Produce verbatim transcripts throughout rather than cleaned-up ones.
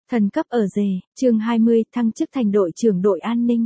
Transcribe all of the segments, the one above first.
Thần cấp ở rể, chương hai mươi, thăng chức thành đội trưởng đội an ninh.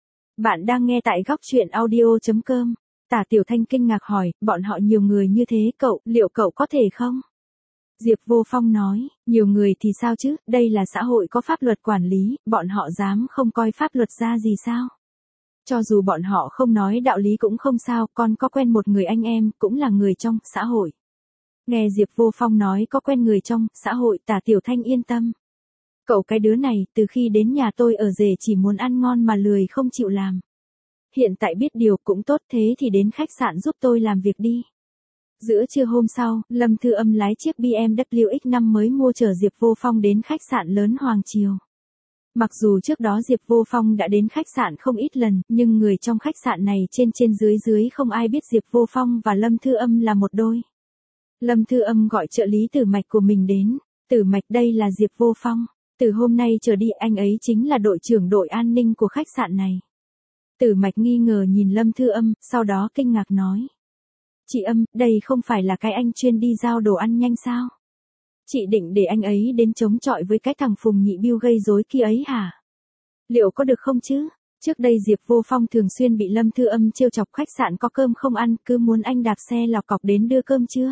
Bạn đang nghe tại góc truyện audio chấm com. Tả Tiểu Thanh kinh ngạc hỏi, bọn họ nhiều người như thế cậu, liệu cậu có thể không? Diệp Vô Phong nói, nhiều người thì sao chứ, đây là xã hội có pháp luật quản lý, bọn họ dám không coi pháp luật ra gì sao? Cho dù bọn họ không nói đạo lý cũng không sao, con có quen một người anh em, cũng là người trong xã hội. Nghe Diệp Vô Phong nói có quen người trong xã hội, Tả Tiểu Thanh yên tâm. Cậu cái đứa này, từ khi đến nhà tôi ở rể chỉ muốn ăn ngon mà lười không chịu làm. Hiện tại biết điều cũng tốt, thế thì đến khách sạn giúp tôi làm việc đi. Giữa trưa hôm sau, Lâm Thư Âm lái chiếc bê em vê X năm mới mua chở Diệp Vô Phong đến khách sạn lớn Hoàng Triều. Mặc dù trước đó Diệp Vô Phong đã đến khách sạn không ít lần, nhưng người trong khách sạn này trên trên dưới dưới không ai biết Diệp Vô Phong và Lâm Thư Âm là một đôi. Lâm Thư Âm gọi trợ lý Tử Mạch của mình đến. Tử Mạch, đây là Diệp Vô Phong. Từ hôm nay trở đi anh ấy chính là đội trưởng đội an ninh của khách sạn này. Tử Mạch nghi ngờ nhìn Lâm Thư Âm, sau đó kinh ngạc nói. Chị Âm, đây không phải là cái anh chuyên đi giao đồ ăn nhanh sao? Chị định để anh ấy đến chống chọi với cái thằng Phùng Nhị Biêu gây rối kia ấy hả? Liệu có được không chứ? Trước đây Diệp Vô Phong thường xuyên bị Lâm Thư Âm trêu chọc khách sạn có cơm không ăn, cứ muốn anh đạp xe lọc cọc đến đưa cơm chưa?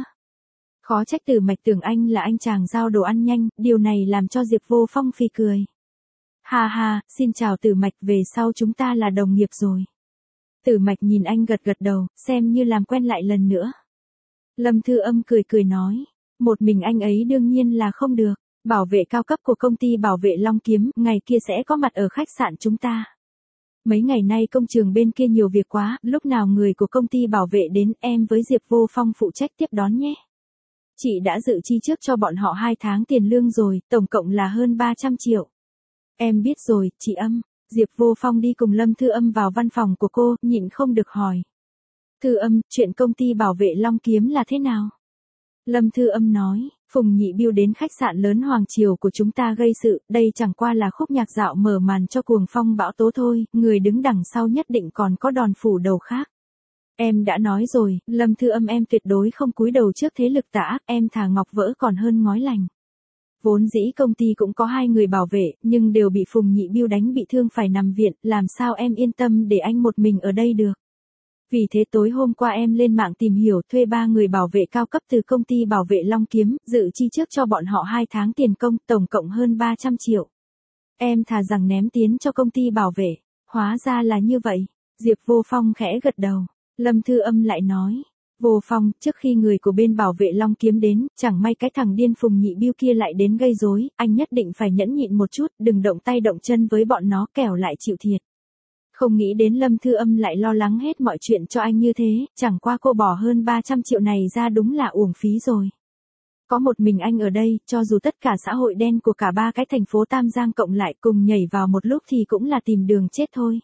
Khó trách Tử Mạch tưởng anh là anh chàng giao đồ ăn nhanh, điều này làm cho Diệp Vô Phong phì cười. Ha ha, xin chào Tử Mạch, về sau chúng ta là đồng nghiệp rồi. Tử Mạch nhìn anh gật gật đầu, xem như làm quen lại lần nữa. Lâm Thư Âm cười cười nói, một mình anh ấy đương nhiên là không được, bảo vệ cao cấp của công ty bảo vệ Long Kiếm, ngày kia sẽ có mặt ở khách sạn chúng ta. Mấy ngày nay công trường bên kia nhiều việc quá, lúc nào người của công ty bảo vệ đến em với Diệp Vô Phong phụ trách tiếp đón nhé. Chị đã dự chi trước cho bọn họ hai tháng tiền lương rồi, tổng cộng là hơn ba trăm triệu. Em biết rồi, chị Âm. Diệp Vô Phong đi cùng Lâm Thư Âm vào văn phòng của cô, nhịn không được hỏi. Thư Âm, chuyện công ty bảo vệ Long Kiếm là thế nào? Lâm Thư Âm nói, Phùng Nhị Biêu đến khách sạn lớn Hoàng Triều của chúng ta gây sự, đây chẳng qua là khúc nhạc dạo mở màn cho cuồng phong bão tố thôi, người đứng đằng sau nhất định còn có đòn phủ đầu khác. Em đã nói rồi, Lâm Thư Âm em tuyệt đối không cúi đầu trước thế lực tà ác, em thà ngọc vỡ còn hơn ngói lành. Vốn dĩ công ty cũng có hai người bảo vệ, nhưng đều bị Phùng Nhị Biêu đánh bị thương phải nằm viện, làm sao em yên tâm để anh một mình ở đây được. Vì thế tối hôm qua em lên mạng tìm hiểu thuê ba người bảo vệ cao cấp từ công ty bảo vệ Long Kiếm, dự chi trước cho bọn họ hai tháng tiền công, tổng cộng hơn ba trăm triệu. Em thà rằng ném tiền cho công ty bảo vệ, hóa ra là như vậy. Diệp Vô Phong khẽ gật đầu. Lâm Thư Âm lại nói, Vô Phong, trước khi người của bên bảo vệ Long Kiếm đến, chẳng may cái thằng điên Phùng Nhị Biêu kia lại đến gây rối, anh nhất định phải nhẫn nhịn một chút, đừng động tay động chân với bọn nó, kẻo lại chịu thiệt. Không nghĩ đến Lâm Thư Âm lại lo lắng hết mọi chuyện cho anh như thế, chẳng qua cô bỏ hơn ba trăm triệu này ra đúng là uổng phí rồi. Có một mình anh ở đây, cho dù tất cả xã hội đen của cả ba cái thành phố Tam Giang cộng lại cùng nhảy vào một lúc thì cũng là tìm đường chết thôi.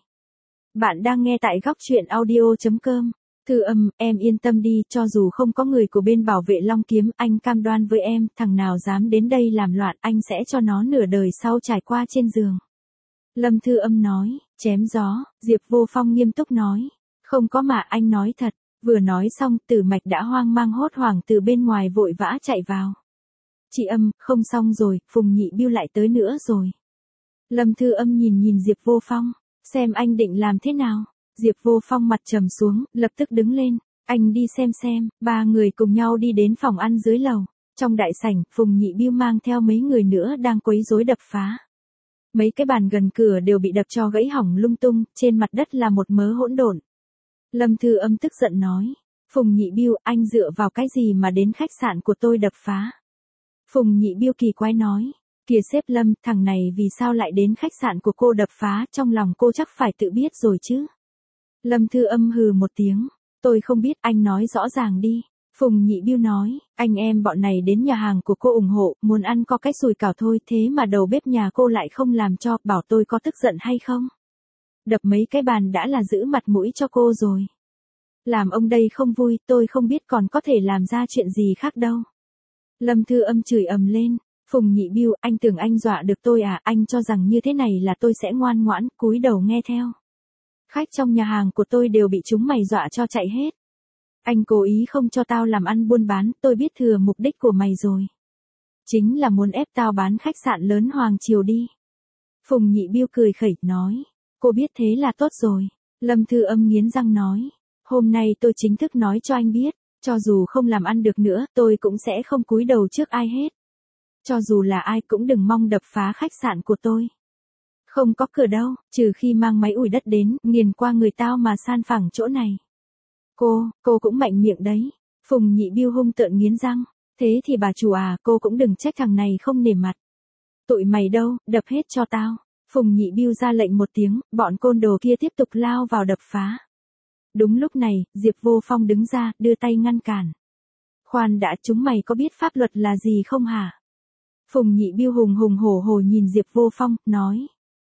Bạn đang nghe tại góc truyện audio chấm com. Thư Âm, em yên tâm đi, cho dù không có người của bên bảo vệ Long Kiếm, anh cam đoan với em, thằng nào dám đến đây làm loạn, anh sẽ cho nó nửa đời sau trải qua trên giường. Lâm Thư Âm nói, chém gió. Diệp Vô Phong nghiêm túc nói, không có mà, anh nói thật. Vừa nói xong, Tử Mạch đã hoang mang hốt hoảng từ bên ngoài vội vã chạy vào. Chị Âm, không xong rồi, Phùng Nhị Biêu lại tới nữa rồi. Lâm Thư Âm nhìn nhìn Diệp Vô Phong, xem anh định làm thế nào. Diệp Vô Phong mặt trầm xuống, lập tức đứng lên, anh đi xem xem. Ba người cùng nhau đi đến phòng ăn dưới lầu. Trong đại sảnh, Phùng Nhị Biêu mang theo mấy người nữa đang quấy rối đập phá. Mấy cái bàn gần cửa đều bị đập cho gãy hỏng lung tung, trên mặt đất là một mớ hỗn độn. Lâm Thư Âm tức giận nói, Phùng Nhị Biêu, anh dựa vào cái gì mà đến khách sạn của tôi đập phá? Phùng Nhị Biêu kỳ quái nói, kìa sếp Lâm, thằng này vì sao lại đến khách sạn của cô đập phá, trong lòng cô chắc phải tự biết rồi chứ. Lâm Thư Âm hừ một tiếng, tôi không biết, anh nói rõ ràng đi. Phùng Nhị Biêu nói, anh em bọn này đến nhà hàng của cô ủng hộ, muốn ăn có cái sùi cảo thôi, thế mà đầu bếp nhà cô lại không làm cho, bảo tôi có tức giận hay không? Đập mấy cái bàn đã là giữ mặt mũi cho cô rồi. Làm ông đây không vui, tôi không biết còn có thể làm ra chuyện gì khác đâu. Lâm Thư Âm chửi ầm lên, Phùng Nhị Biêu, anh tưởng anh dọa được tôi à, anh cho rằng như thế này là tôi sẽ ngoan ngoãn, cúi đầu nghe theo. Khách trong nhà hàng của tôi đều bị chúng mày dọa cho chạy hết. Anh cố ý không cho tao làm ăn buôn bán, tôi biết thừa mục đích của mày rồi. Chính là muốn ép tao bán khách sạn lớn Hoàng Triều đi. Phùng Nhị Biêu cười khẩy, nói. Cô biết thế là tốt rồi. Lâm Thư Âm nghiến răng nói. Hôm nay tôi chính thức nói cho anh biết, cho dù không làm ăn được nữa, tôi cũng sẽ không cúi đầu trước ai hết. Cho dù là ai cũng đừng mong đập phá khách sạn của tôi. Không có cửa đâu, trừ khi mang máy ủi đất đến, nghiền qua người tao mà san phẳng chỗ này. Cô, cô cũng mạnh miệng đấy. Phùng Nhị Biêu hung tợn nghiến răng. Thế thì bà chủ à, cô cũng đừng trách thằng này không nể mặt. Tụi mày đâu, đập hết cho tao. Phùng Nhị Biêu ra lệnh một tiếng, bọn côn đồ kia tiếp tục lao vào đập phá. Đúng lúc này, Diệp Vô Phong đứng ra, đưa tay ngăn cản. Khoan đã, chúng mày có biết pháp luật là gì không hả? Phùng Nhị Biêu hùng hùng hổ hổ nhìn Diệp Vô Phong, nói.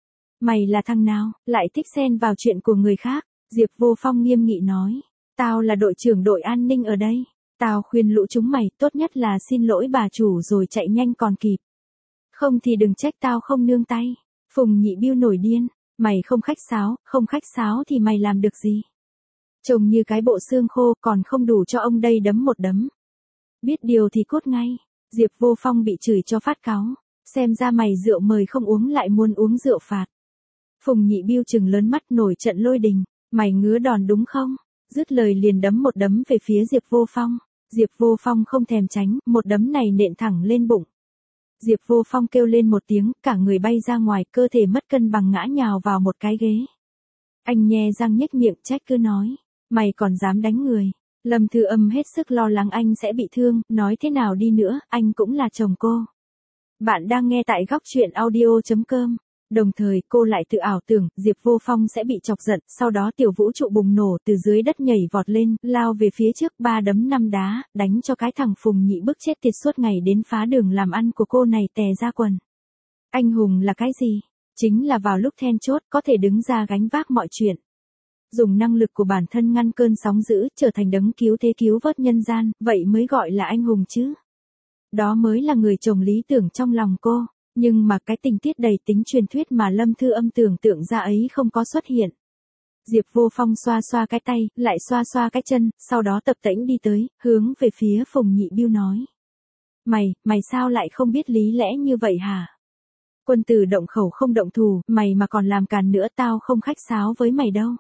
Mày là thằng nào, lại thích xen vào chuyện của người khác? Diệp Vô Phong nghiêm nghị nói. Tao là đội trưởng đội an ninh ở đây. Tao khuyên lũ chúng mày, tốt nhất là xin lỗi bà chủ rồi chạy nhanh còn kịp. Không thì đừng trách tao không nương tay. Phùng Nhị Biêu nổi điên. Mày không khách sáo, không khách sáo thì mày làm được gì? Trông như cái bộ xương khô còn không đủ cho ông đây đấm một đấm. Biết điều thì cốt ngay. Diệp Vô Phong bị chửi cho phát cáu. Xem ra mày rượu mời không uống lại muốn uống rượu phạt. Phùng Nhị Biêu trừng lớn mắt nổi trận lôi đình. Mày ngứa đòn đúng không? Dứt lời liền đấm một đấm về phía Diệp Vô Phong. Diệp Vô Phong không thèm tránh, một đấm này nện thẳng lên bụng. Diệp Vô Phong kêu lên một tiếng, cả người bay ra ngoài, cơ thể mất cân bằng ngã nhào vào một cái ghế. Anh nhe răng nhếch miệng trách cứ nói. Mày còn dám đánh người. Lâm Thư Âm hết sức lo lắng anh sẽ bị thương, nói thế nào đi nữa, anh cũng là chồng cô. Bạn đang nghe tại góc truyện audio chấm com. Đồng thời cô lại tự ảo tưởng Diệp Vô Phong sẽ bị chọc giận, sau đó tiểu vũ trụ bùng nổ từ dưới đất nhảy vọt lên, lao về phía trước ba đấm năm đá, đánh cho cái thằng Phùng Nhị bức chết tiệt suốt ngày đến phá đường làm ăn của cô này tè ra quần. Anh hùng là cái gì? Chính là vào lúc then chốt có thể đứng ra gánh vác mọi chuyện. Dùng năng lực của bản thân ngăn cơn sóng dữ, trở thành đấng cứu thế cứu vớt nhân gian, vậy mới gọi là anh hùng chứ. Đó mới là người chồng lý tưởng trong lòng cô. Nhưng mà cái tình tiết đầy tính truyền thuyết mà Lâm Thư Âm tưởng tượng ra ấy không có xuất hiện. Diệp Vô Phong xoa xoa cái tay, lại xoa xoa cái chân, sau đó tập tễnh đi tới, hướng về phía Phùng Nhị Biêu nói. Mày, mày sao lại không biết lý lẽ như vậy hả? Quân tử động khẩu không động thù, mày mà còn làm càn nữa tao không khách sáo với mày đâu.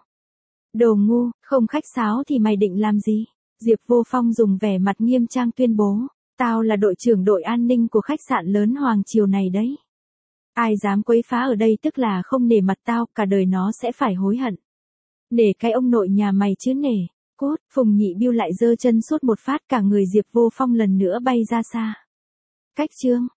Đồ ngu, không khách sáo thì mày định làm gì? Diệp Vô Phong dùng vẻ mặt nghiêm trang tuyên bố. Tao là đội trưởng đội an ninh của khách sạn lớn Hoàng Triều này đấy. Ai dám quấy phá ở đây tức là không nể mặt tao, cả đời nó sẽ phải hối hận. Nể cái ông nội nhà mày chứ nể. Cút, Phùng Nhị Biêu lại giơ chân sút một phát, cả người Diệp Vô Phong lần nữa bay ra xa. Cách chương